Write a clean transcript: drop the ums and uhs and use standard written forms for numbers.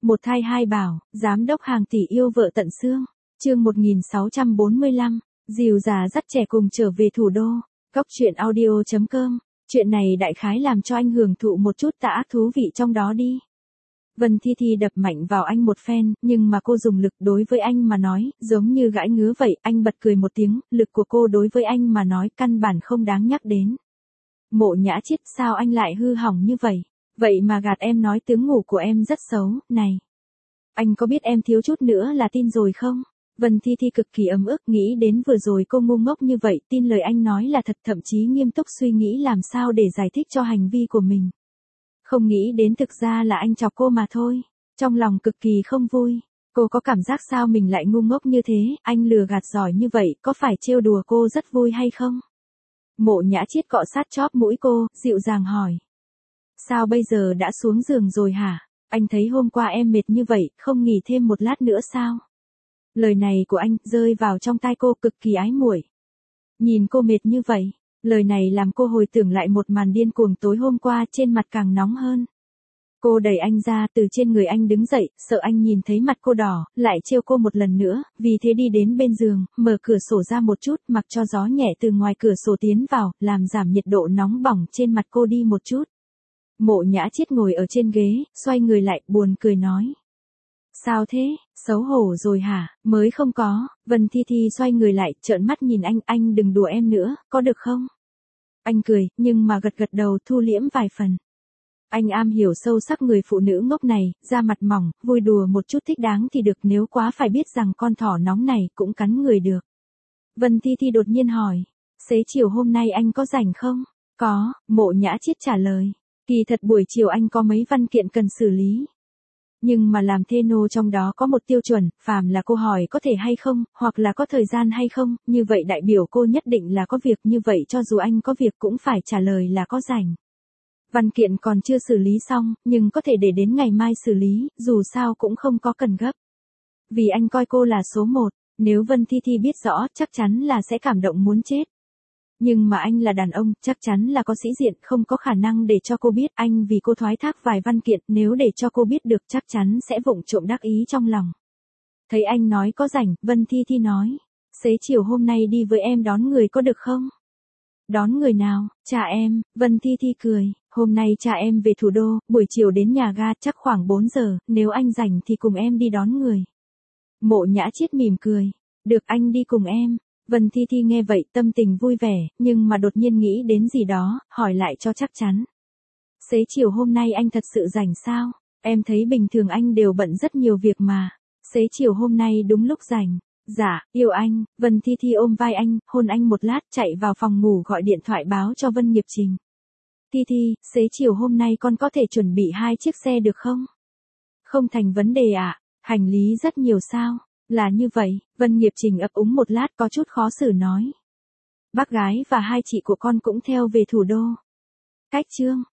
Một thai hai bảo, giám đốc hàng tỷ yêu vợ tận xương. Chương 1645, dìu già dắt trẻ cùng trở về thủ đô. Góc truyện audio.com. Chuyện này đại khái làm cho anh hưởng thụ một chút tả thú vị trong đó đi. Vân Thi Thi đập mạnh vào anh một phen, nhưng mà cô dùng lực đối với anh mà nói, giống như gãi ngứa vậy. Anh bật cười một tiếng, lực của cô đối với anh mà nói căn bản không đáng nhắc đến. Mộ Nhã Chiết, sao anh lại hư hỏng như vậy? Vậy mà gạt em nói tướng ngủ của em rất xấu, này. Anh có biết em thiếu chút nữa là tin rồi không? Vân Thi Thi cực kỳ ấm ức, nghĩ đến vừa rồi cô ngu ngốc như vậy, tin lời anh nói là thật, thậm chí nghiêm túc suy nghĩ làm sao để giải thích cho hành vi của mình. Không nghĩ đến thực ra là anh chọc cô mà thôi. Trong lòng cực kỳ không vui. Cô có cảm giác sao mình lại ngu ngốc như thế, anh lừa gạt giỏi như vậy, có phải trêu đùa cô rất vui hay không? Mộ Nhã Chiết cọ sát chóp mũi cô, dịu dàng hỏi. Sao bây giờ đã xuống giường rồi hả? Anh thấy hôm qua em mệt như vậy, không nghỉ thêm một lát nữa sao? Lời này của anh rơi vào trong tai cô cực kỳ ái muội. Nhìn cô mệt như vậy, lời này làm cô hồi tưởng lại một màn điên cuồng tối hôm qua, trên mặt càng nóng hơn. Cô đẩy anh ra, từ trên người anh đứng dậy, sợ anh nhìn thấy mặt cô đỏ, lại trêu cô một lần nữa, vì thế đi đến bên giường, mở cửa sổ ra một chút, mặc cho gió nhẹ từ ngoài cửa sổ tiến vào, làm giảm nhiệt độ nóng bỏng trên mặt cô đi một chút. Mộ Nhã Chiết ngồi ở trên ghế, xoay người lại, buồn cười nói. Sao thế, xấu hổ rồi hả? Mới không có. Vân Thi Thi xoay người lại, trợn mắt nhìn anh đừng đùa em nữa, có được không? Anh cười, nhưng mà gật đầu, thu liễm vài phần. Anh am hiểu sâu sắc người phụ nữ ngốc này, da mặt mỏng, vui đùa một chút thích đáng thì được, nếu quá phải biết rằng con thỏ nóng này cũng cắn người được. Vân Thi Thi đột nhiên hỏi, xế chiều hôm nay anh có rảnh không? Có, Mộ Nhã Chiết trả lời. Kỳ thật buổi chiều anh có mấy văn kiện cần xử lý. Nhưng mà làm thê nô trong đó có một tiêu chuẩn, phàm là cô hỏi có thể hay không, hoặc là có thời gian hay không, như vậy đại biểu cô nhất định là có việc, như vậy cho dù anh có việc cũng phải trả lời là có rảnh. Văn kiện còn chưa xử lý xong, nhưng có thể để đến ngày mai xử lý, dù sao cũng không có cần gấp. Vì anh coi cô là số một, nếu Vân Thi Thi biết rõ chắc chắn là sẽ cảm động muốn chết. Nhưng mà anh là đàn ông, chắc chắn là có sĩ diện, không có khả năng để cho cô biết, anh vì cô thoái thác vài văn kiện, nếu để cho cô biết được chắc chắn sẽ vụng trộm đắc ý trong lòng. Thấy anh nói có rảnh, Vân Thi Thi nói, xế chiều hôm nay đi với em đón người có được không? Đón người nào? Cha em. Vân Thi Thi cười, hôm nay cha em về thủ đô, buổi chiều đến nhà ga chắc khoảng 4 giờ, nếu anh rảnh thì cùng em đi đón người. Mộ Nhã Chiết mỉm cười, được, anh đi cùng em. Vân Thi Thi nghe vậy tâm tình vui vẻ, nhưng mà đột nhiên nghĩ đến gì đó, hỏi lại cho chắc chắn. Xế chiều hôm nay anh thật sự rảnh sao? Em thấy bình thường anh đều bận rất nhiều việc mà. Xế chiều hôm nay đúng lúc rảnh. Dạ, yêu anh. Vân Thi Thi ôm vai anh, hôn anh một lát, chạy vào phòng ngủ gọi điện thoại báo cho Vân Nghiệp Trình. Thi Thi, xế chiều hôm nay con có thể chuẩn bị 2 chiếc xe được không? Không thành vấn đề ạ. Hành lý rất nhiều sao? Là như vậy. Vân Nghiệp Trình ấp úng một lát, có chút khó xử nói. Bác gái và 2 chị của con cũng theo về thủ đô. Cách chương.